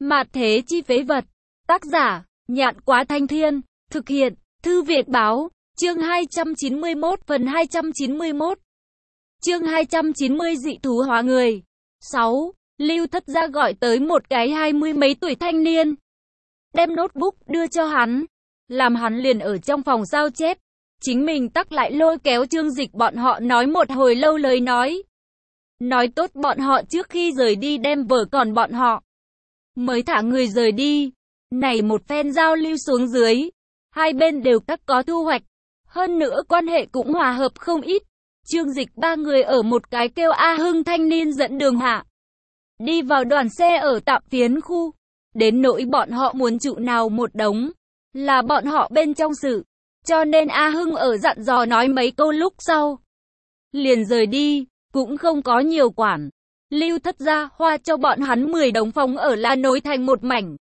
Mạt thế chi phế vật. Tác giả, Nhạn Quá Thanh Thiên. Thực hiện, Thư Việt Báo. Chương 291 phần 291. Chương 290 dị thú hóa người. 6. Lưu Thất Gia gọi tới một cái 20 mấy tuổi thanh niên. Đem notebook đưa cho hắn. Làm hắn liền ở trong phòng sao chép. Chính mình tắc lại lôi kéo Trương Dịch bọn họ nói một hồi lâu lời nói. Nói tốt bọn họ trước khi rời đi đem vở còn bọn họ. Mới thả người rời đi. Này một phen giao lưu xuống dưới. Hai bên đều các có thu hoạch. Hơn nữa quan hệ cũng hòa hợp không ít. Trương Dịch ba người ở một cái kêu A Hưng thanh niên dẫn đường hạ. Đi vào đoàn xe ở tạm phiến khu. Đến nỗi bọn họ muốn trụ nào một đống. Là bọn họ bên trong sự. Cho nên A Hưng ở dặn dò nói mấy câu lúc sau. Liền rời đi, cũng không có nhiều quản. Lưu Thất Gia hoa cho bọn hắn 10 đống phòng ở là nối thành một mảnh.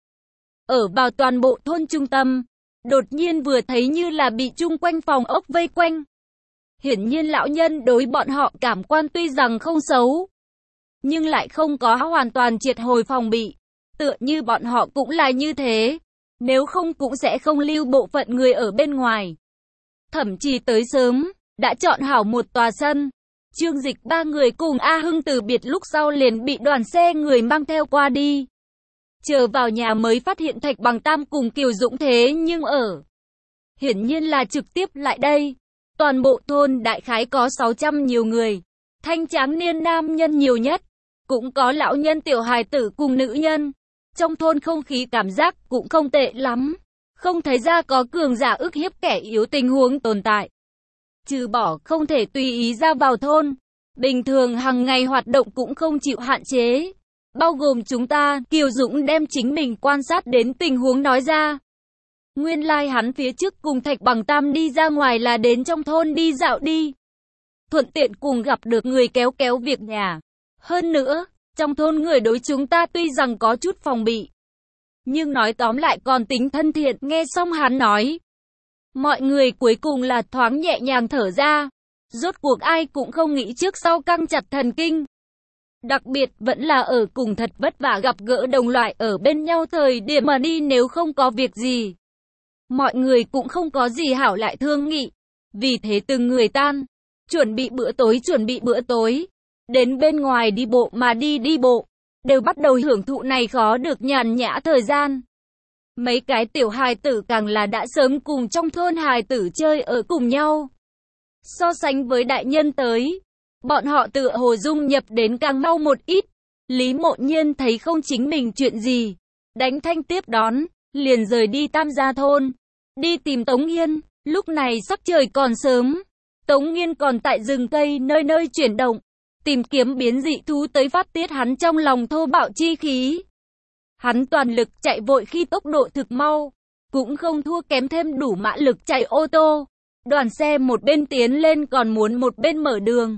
Ở vào toàn bộ thôn trung tâm. Đột nhiên vừa thấy như là bị chung quanh phòng ốc vây quanh. Hiển nhiên lão nhân đối bọn họ cảm quan tuy rằng không xấu. Nhưng lại không có hoàn toàn triệt hồi phòng bị. Tựa như bọn họ cũng là như thế. Nếu không cũng sẽ không lưu bộ phận người ở bên ngoài. Thậm chí tới sớm, đã chọn hảo một tòa sân. Trương Dịch ba người cùng A Hưng từ biệt lúc sau liền bị đoàn xe người mang theo qua đi. Chờ vào nhà mới phát hiện Thạch Bằng Tam cùng Kiều Dũng thế nhưng ở. Hiển nhiên là trực tiếp lại đây. Toàn bộ thôn đại khái có 600 nhiều người. Thanh tráng niên nam nhân nhiều nhất. Cũng có lão nhân tiểu hài tử cùng nữ nhân. Trong thôn không khí cảm giác cũng không tệ lắm. Không thấy ra có cường giả ức hiếp kẻ yếu tình huống tồn tại. Trừ bỏ không thể tùy ý ra vào thôn. Bình thường hàng ngày hoạt động cũng không chịu hạn chế. Bao gồm chúng ta, Kiều Dũng đem chính mình quan sát đến tình huống nói ra. Nguyên lai hắn phía trước cùng Thạch Bằng Tam đi ra ngoài là đến trong thôn đi dạo đi. Thuận tiện cùng gặp được người kéo kéo việc nhà. Hơn nữa, trong thôn người đối chúng ta tuy rằng có chút phòng bị. Nhưng nói tóm lại còn tính thân thiện, nghe xong hắn nói. Mọi người cuối cùng là thoáng nhẹ nhàng thở ra. Rốt cuộc ai cũng không nghĩ trước sau căng chặt thần kinh. Đặc biệt vẫn là ở cùng thật vất vả gặp gỡ đồng loại ở bên nhau thời điểm mà đi nếu không có việc gì. Mọi người cũng không có gì hảo lại thương nghị. Vì thế từng người tan. Chuẩn bị bữa tối. Đến bên ngoài đi bộ mà đi bộ. Đều bắt đầu hưởng thụ này khó được nhàn nhã thời gian. Mấy cái tiểu hài tử càng là đã sớm cùng trong thôn hài tử chơi ở cùng nhau. So sánh với đại nhân tới. Bọn họ tựa hồ dung nhập đến càng mau một ít. Lý Mộ Nhiên thấy không chính mình chuyện gì. Đánh thanh tiếp đón. Liền rời đi Tam Gia thôn. Đi tìm Tống Nghiên. Lúc này sắc trời còn sớm. Tống Nghiên còn tại rừng cây nơi nơi chuyển động. Tìm kiếm biến dị thú tới phát tiết hắn trong lòng thô bạo chi khí. Hắn toàn lực chạy vội khi tốc độ thực mau. Cũng không thua kém thêm đủ mã lực chạy ô tô. Đoàn xe một bên tiến lên còn muốn một bên mở đường.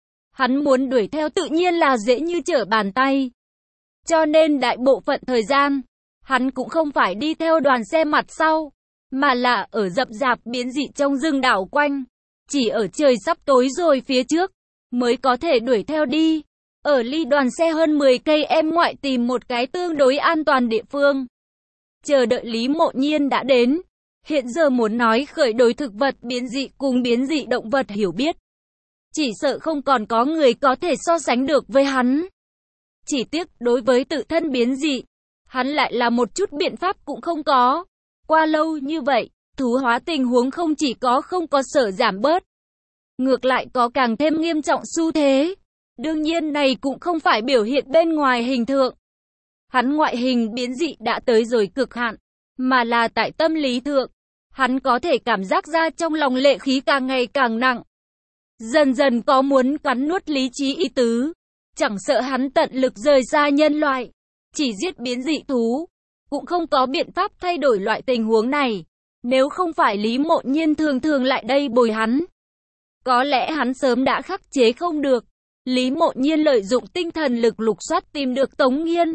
Hắn muốn đuổi theo tự nhiên là dễ như trở bàn tay. Cho nên đại bộ phận thời gian, hắn cũng không phải đi theo đoàn xe mặt sau, mà là ở rậm rạp biến dị trong rừng đảo quanh. Chỉ ở trời sắp tối rồi phía trước, mới có thể đuổi theo đi. Ở ly đoàn xe hơn 10 cây em ngoại tìm một cái tương đối an toàn địa phương. Chờ đợi Lý Mộ Nhiên đã đến. Hiện giờ muốn nói khởi đối thực vật biến dị cùng biến dị động vật hiểu biết. Chỉ sợ không còn có người có thể so sánh được với hắn. Chỉ tiếc đối với tự thân biến dị, hắn lại là một chút biện pháp cũng không có. Qua lâu như vậy, thú hóa tình huống không chỉ có không có sở giảm bớt. Ngược lại có càng thêm nghiêm trọng xu thế. Đương nhiên này cũng không phải biểu hiện bên ngoài hình tượng. Hắn ngoại hình biến dị đã tới rồi cực hạn, mà là tại tâm lý thượng. Hắn có thể cảm giác ra trong lòng lệ khí càng ngày càng nặng. Dần dần có muốn cắn nuốt lý trí ý tứ. Chẳng sợ hắn tận lực rời xa nhân loại. Chỉ giết biến dị thú. Cũng không có biện pháp thay đổi loại tình huống này. Nếu không phải Lý Mộ Nhiên thường thường lại đây bồi hắn. Có lẽ hắn sớm đã khắc chế không được. Lý Mộ Nhiên lợi dụng tinh thần lực lục soát tìm được Tống Nghiên.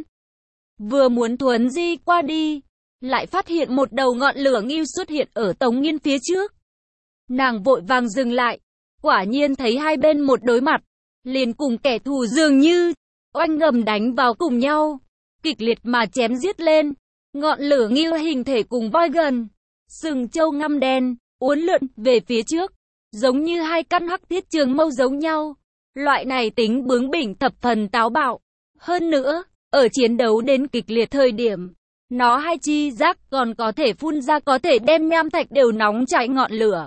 Vừa muốn thuấn di qua đi. Lại phát hiện một đầu ngọn lửa ngưu xuất hiện ở Tống Nghiên phía trước. Nàng vội vàng dừng lại. Quả nhiên thấy hai bên một đối mặt. Liền cùng kẻ thù dường như oanh ngầm đánh vào cùng nhau. kịch liệt mà chém giết lên. Ngọn lửa ngưu hình thể cùng voi gần, sừng trâu ngăm đen, uốn lượn về phía trước, giống như hai căn hắc thiết trường mâu giống nhau. Loại này tính bướng bỉnh thập phần táo bạo. Hơn nữa, ở chiến đấu đến kịch liệt thời điểm, nó hai chi giác còn có thể phun ra có thể đem nham thạch đều nóng cháy ngọn lửa,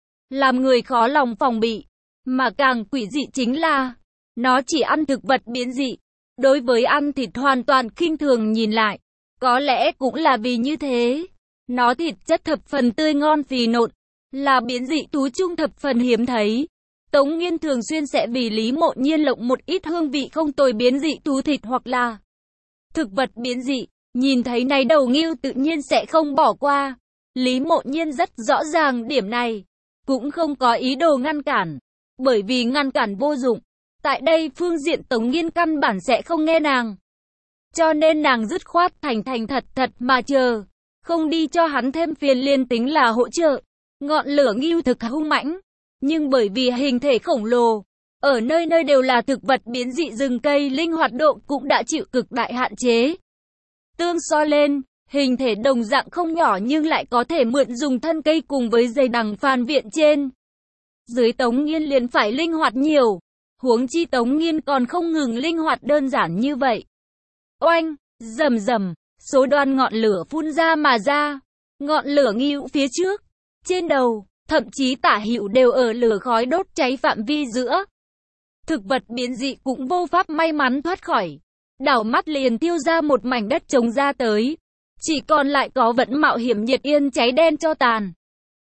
làm người khó lòng phòng bị. Mà càng quỷ dị chính là, nó chỉ ăn thực vật biến dị. Đối với ăn thịt hoàn toàn khinh thường nhìn lại. Có lẽ cũng là vì như thế, nó thịt chất thập phần tươi ngon phì nộn, là biến dị thú chung thập phần hiếm thấy. Tống Nghiên thường xuyên sẽ vì Lý Mộ Nhiên lộng một ít hương vị không tồi biến dị thú thịt hoặc là thực vật biến dị. Nhìn thấy này đầu ngưu tự nhiên sẽ không bỏ qua. Lý Mộ Nhiên rất rõ ràng điểm này, cũng không có ý đồ ngăn cản, bởi vì ngăn cản vô dụng. Tại đây phương diện Tống Nghiên căn bản sẽ không nghe nàng. Cho nên nàng dứt khoát thành thật mà chờ, không đi cho hắn thêm phiền liền tính là hỗ trợ. Ngọn lửa ngưu thực hung mãnh, nhưng bởi vì hình thể khổng lồ, ở nơi nơi đều là thực vật biến dị rừng cây, linh hoạt độ cũng đã chịu cực đại hạn chế. Tương so lên, hình thể đồng dạng không nhỏ nhưng lại có thể mượn dùng thân cây cùng với dây đằng phàn viện trên. Dưới Tống Nghiên liền phải linh hoạt nhiều, huống chi Tống Nghiên còn không ngừng linh hoạt đơn giản như vậy. Oanh, rầm rầm, số đoan ngọn lửa phun ra mà ra, ngọn lửa ngưu phía trước, trên đầu, thậm chí tả hữu đều ở lửa khói đốt cháy phạm vi giữa. Thực vật biến dị cũng vô pháp may mắn thoát khỏi, đảo mắt liền tiêu ra một mảnh đất trống ra tới, chỉ còn lại có vẫn mạo hiểm nhiệt yên cháy đen cho tàn.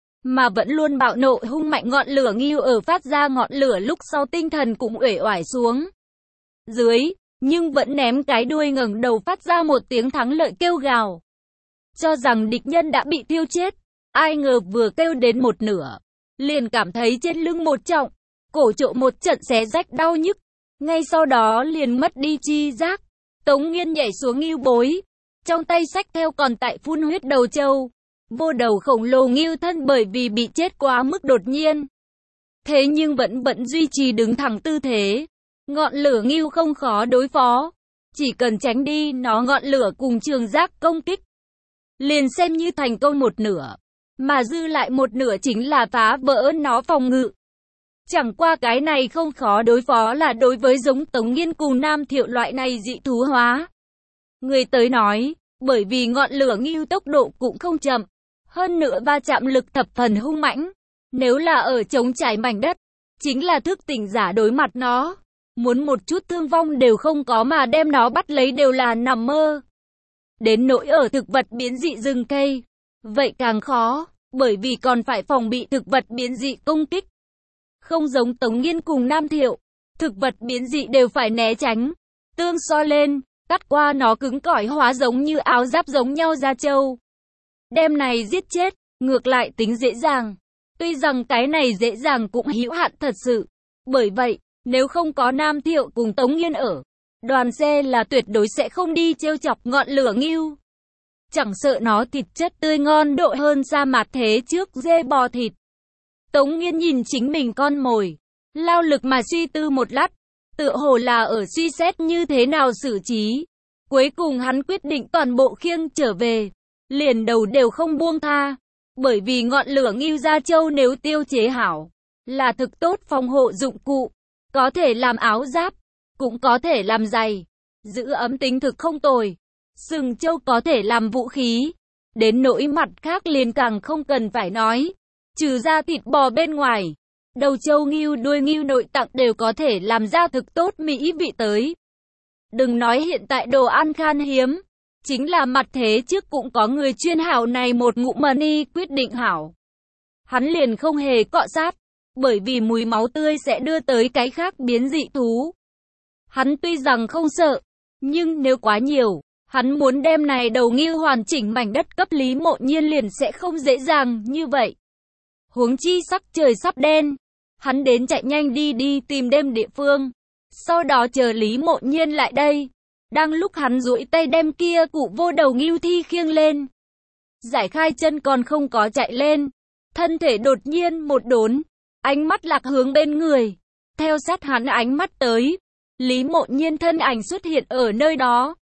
Mà vẫn luôn bạo nộ hung mạnh ngọn lửa ngưu ở phát ra ngọn lửa lúc sau tinh thần cũng uể oải xuống dưới, nhưng vẫn ném cái đuôi ngẩng đầu phát ra một tiếng thắng lợi kêu gào, cho rằng địch nhân đã bị tiêu chết. Ai ngờ vừa kêu đến một nửa, liền cảm thấy trên lưng một trọng, cổ trộ một trận xé rách đau nhức, ngay sau đó liền mất đi chi giác. Tống Nghiên nhảy xuống ngưu bối, trong tay xách theo còn tại phun huyết đầu trâu. Vô đầu khổng lồ ngưu thân bởi vì bị chết quá mức đột nhiên, thế nhưng vẫn duy trì đứng thẳng tư thế. Ngọn lửa ngưu không khó đối phó, chỉ cần tránh đi nó ngọn lửa cùng trường giác công kích, liền xem như thành công một nửa, mà dư lại một nửa chính là phá vỡ nó phòng ngự. Chẳng qua cái này không khó đối phó là đối với giống Tống Nghiên cùng Nam Thiệu loại này dị thú hóa người tới nói, bởi vì ngọn lửa ngưu tốc độ cũng không chậm, hơn nữa va chạm lực thập phần hung mãnh. Nếu là ở trống trải mảnh đất, chính là thức tỉnh giả đối mặt nó, muốn một chút thương vong đều không có mà đem nó bắt lấy đều là nằm mơ. Đến nỗi ở thực vật biến dị rừng cây, vậy càng khó, bởi vì còn phải phòng bị thực vật biến dị công kích. Không giống Tống Nghiên cùng Nam Thiệu, thực vật biến dị đều phải né tránh. Tương so lên, cắt qua nó cứng cỏi hóa giống như áo giáp giống nhau da trâu. Đem này giết chết, ngược lại tính dễ dàng. Tuy rằng cái này dễ dàng cũng hữu hạn thật sự. Bởi vậy, nếu không có Nam Thiệu cùng Tống Nghiên ở, đoàn xe là tuyệt đối sẽ không đi trêu chọc ngọn lửa ngưu. Chẳng sợ nó thịt chất tươi ngon độ hơn sa mạc thế trước dê bò thịt. Tống Nghiên nhìn chính mình con mồi, lao lực mà suy tư một lát, tựa hồ là ở suy xét như thế nào xử trí. Cuối cùng hắn quyết định toàn bộ khiêng trở về, liền đầu đều không buông tha, bởi vì ngọn lửa ngưu da trâu nếu tiêu chế hảo, là thực tốt phòng hộ dụng cụ, có thể làm áo giáp, cũng có thể làm giày, giữ ấm tính thực không tồi. Sừng trâu có thể làm vũ khí, đến nỗi mặt khác liền càng không cần phải nói. Trừ ra thịt bò bên ngoài, đầu trâu ngưu đuôi ngưu nội tạng đều có thể làm ra thực tốt mỹ vị tới. Đừng nói hiện tại đồ ăn khan hiếm, chính là mặt thế trước cũng có người chuyên hảo này một ngụm money quyết định hảo. Hắn liền không hề cọ sát, bởi vì mùi máu tươi sẽ đưa tới cái khác biến dị thú. Hắn tuy rằng không sợ, nhưng nếu quá nhiều, hắn muốn đem này đầu ngưu hoàn chỉnh mảnh đất cấp Lý Mộ Nhiên liền sẽ không dễ dàng như vậy. Huống chi sắc trời sắp đen, hắn đến chạy nhanh đi tìm đêm địa phương, sau đó chờ Lý Mộ Nhiên lại đây. Đang lúc hắn duỗi tay đem kia cụ vô đầu ngưu thi khiêng lên, giải khai chân còn không có chạy lên, thân thể đột nhiên một đốn, ánh mắt lạc hướng bên người, theo sát hắn ánh mắt tới, Lý Mộ Nhiên thân ảnh xuất hiện ở nơi đó,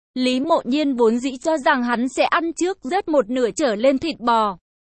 Lý Mộ Nhiên vốn dĩ cho rằng hắn sẽ ăn trước rớt một nửa trở lên thịt bò.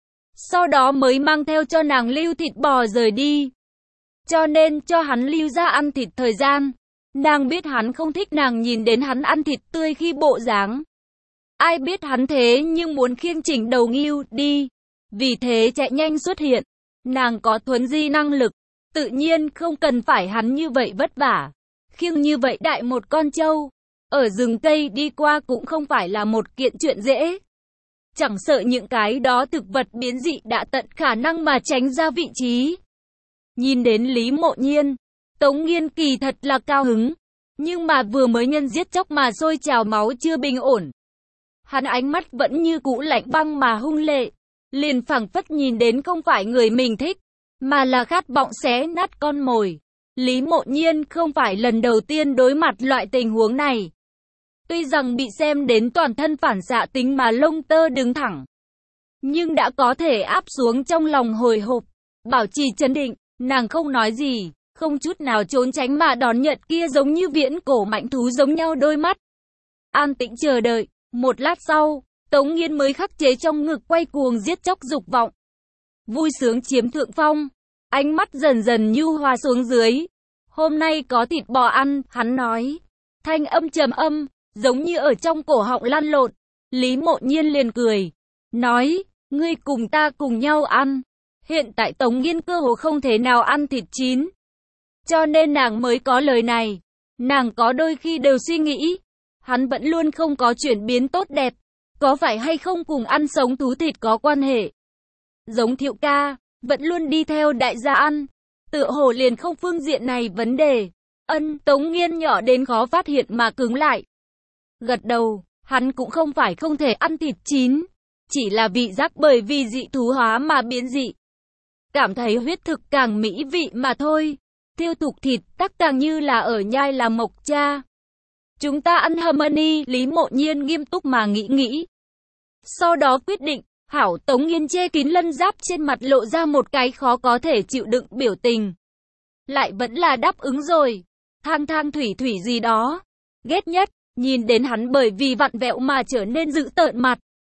Sau đó mới mang theo cho nàng lưu thịt bò rời đi. Cho nên cho hắn lưu ra ăn thịt thời gian. Nàng biết hắn không thích nàng nhìn đến hắn ăn thịt tươi khi bộ dáng. Ai biết hắn thế nhưng muốn khiêng chỉnh đầu ngưu đi. Vì thế chạy nhanh xuất hiện. Nàng có thuấn di năng lực. Tự nhiên không cần phải hắn như vậy vất vả. Khiêng như vậy đại một con trâu. Ở rừng cây đi qua cũng không phải là một kiện chuyện dễ. Chẳng sợ những cái đó thực vật biến dị đã tận khả năng mà tránh ra vị trí. Nhìn đến Lý Mộ Nhiên, Tống Nghiên kỳ thật là cao hứng. Nhưng mà vừa mới nhân giết chóc mà sôi trào máu chưa bình ổn. Hắn ánh mắt vẫn như cũ lạnh băng mà hung lệ. Liền phảng phất nhìn đến không phải người mình thích, mà là khát vọng xé nát con mồi. Lý Mộ Nhiên không phải lần đầu tiên đối mặt loại tình huống này. Tuy rằng bị xem đến toàn thân phản xạ tính mà lông tơ đứng thẳng, nhưng đã có thể áp xuống trong lòng hồi hộp, bảo trì trấn định, nàng không nói gì, không chút nào trốn tránh mà đón nhận kia giống như viễn cổ mãnh thú giống nhau đôi mắt. An tĩnh chờ đợi, một lát sau, Tống Nghiên mới khắc chế trong ngực quay cuồng giết chóc dục vọng. Vui sướng chiếm thượng phong, ánh mắt dần dần nhu hòa xuống dưới. Hôm nay có thịt bò ăn, hắn nói. Thanh âm trầm âm, giống như ở trong cổ họng lăn lộn. Lý Mộ Nhiên liền cười, nói, ngươi cùng ta cùng nhau ăn. Hiện tại Tống Nghiên cơ hồ không thể nào ăn thịt chín. Cho nên nàng mới có lời này. Nàng có đôi khi đều suy nghĩ, hắn vẫn luôn không có chuyển biến tốt đẹp. Có phải hay không cùng ăn sống thú thịt có quan hệ? Giống Thiệu ca, vẫn luôn đi theo đại gia ăn. Tựa hồ liền không phương diện này vấn đề. Tống Nghiên nhỏ đến khó phát hiện mà cứng lại. Gật đầu, hắn cũng không phải không thể ăn thịt chín. Chỉ là vị giác bởi vì dị thú hóa mà biến dị. Cảm thấy huyết thực càng mỹ vị mà thôi. Tiêu thục thịt tắc càng như là ở nhai là mộc cha. Chúng ta ăn harmony, Lý Mộ Nhiên nghiêm túc mà nghĩ. Sau đó quyết định, hảo. Tống Nghiên che kín lân giáp trên mặt lộ ra một cái khó có thể chịu đựng biểu tình. Lại vẫn là đáp ứng rồi. Thang thủy gì đó. Ghét nhất, nhìn đến hắn bởi vì vặn vẹo mà trở nên dữ tợn mặt.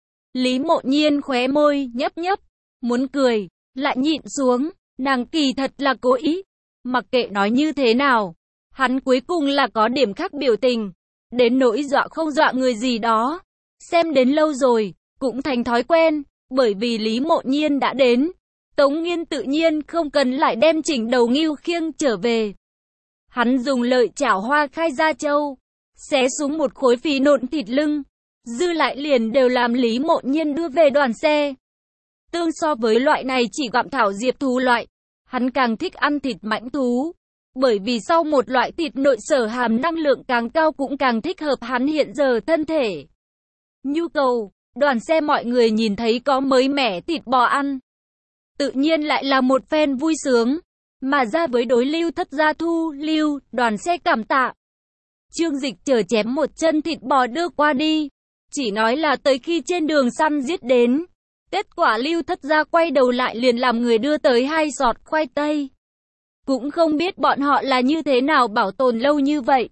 Lý Mộ Nhiên khóe môi, nhấp, muốn cười, lại nhịn xuống, nàng kỳ thật là cố ý. Mặc kệ nói như thế nào, hắn cuối cùng là có điểm khác biểu tình. Đến nỗi dọa không dọa người gì đó. Xem đến lâu rồi, cũng thành thói quen, bởi vì Lý Mộ Nhiên đã đến. Tống Nghiên tự nhiên không cần lại đem chỉnh đầu ngưu khiêng trở về. Hắn dùng lợi chảo hoa khai ra châu, xé xuống một khối phì nộn thịt lưng, dư lại liền đều làm Lý Mộ Nhiên đưa về đoàn xe. Tương so với loại này chỉ gặm thảo diệp thú loại, hắn càng thích ăn thịt mãnh thú, bởi vì sau một loại thịt nội sở hàm năng lượng càng cao cũng càng thích hợp hắn hiện giờ thân thể. Nhu cầu, đoàn xe mọi người nhìn thấy có mới mẻ thịt bò ăn, tự nhiên lại là một phen vui sướng, mà ra với đối Lưu Thất gia thu lưu, đoàn xe cảm tạ. Trương Dịch chờ chém một chân thịt bò đưa qua đi, chỉ nói là tới khi trên đường săn giết đến. Kết quả Lưu Thất gia quay đầu lại liền làm người đưa tới 2 giọt khoai tây. Cũng không biết bọn họ là như thế nào bảo tồn lâu như vậy.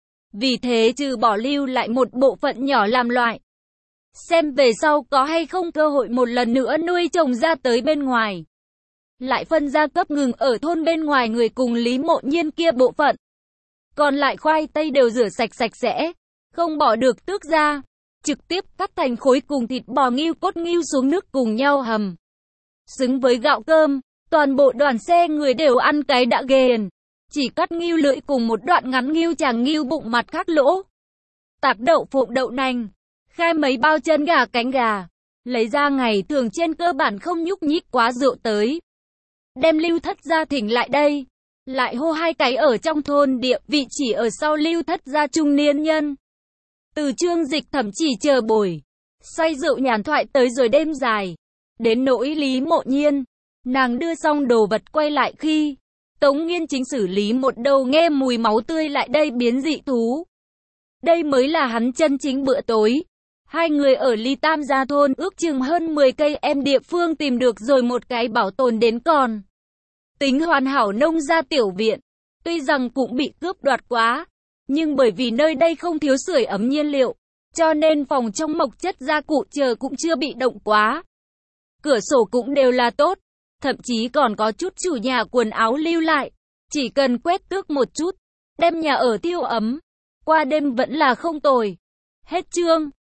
Vì thế trừ bỏ lưu lại một bộ phận nhỏ làm loại. Xem về sau có hay không cơ hội một lần nữa nuôi trồng ra tới bên ngoài. Lại phân ra cấp ngừng ở thôn bên ngoài người cùng Lý Mộ Nhiên kia bộ phận. Còn lại khoai tây đều rửa sạch sẽ, không bỏ được tước ra. Trực tiếp cắt thành khối cùng thịt bò ngưu cốt ngưu xuống nước cùng nhau hầm. Xứng với gạo cơm, toàn bộ đoàn xe người đều ăn cái đã ghiền. Chỉ cắt ngưu lưỡi cùng một đoạn ngắn ngưu chàng ngưu bụng mặt khác lỗ. Tạc đậu phộng đậu nành, khai mấy bao chân gà cánh gà. Lấy ra ngày thường trên cơ bản không nhúc nhích quá rượu tới. Đem Lưu Thất gia thỉnh lại đây. Lại hô 2 cái ở trong thôn địa vị chỉ ở sau Lưu Thất gia trung niên nhân. Từ Trương Dịch thậm chỉ chờ bồi, say rượu nhàn thoại tới rồi đêm dài. Đến nỗi Lý Mộ Nhiên, nàng đưa xong đồ vật quay lại khi Tống Nghiên chính xử lý một đầu nghe mùi máu tươi lại đây biến dị thú. Đây mới là hắn chân chính bữa tối. 2 người ở Ly Tam Gia thôn ước chừng hơn 10 cây em địa phương tìm được rồi một cái bảo tồn đến còn tính hoàn hảo nông gia tiểu viện. Tuy rằng cũng bị cướp đoạt quá, nhưng bởi vì nơi đây không thiếu sưởi ấm nhiên liệu, cho nên phòng trong mộc chất gia cụ chờ cũng chưa bị động quá. Cửa sổ cũng đều là tốt, thậm chí còn có chút chủ nhà quần áo lưu lại, chỉ cần quét tước một chút, đem nhà ở tiêu ấm, qua đêm vẫn là không tồi. Hết chương.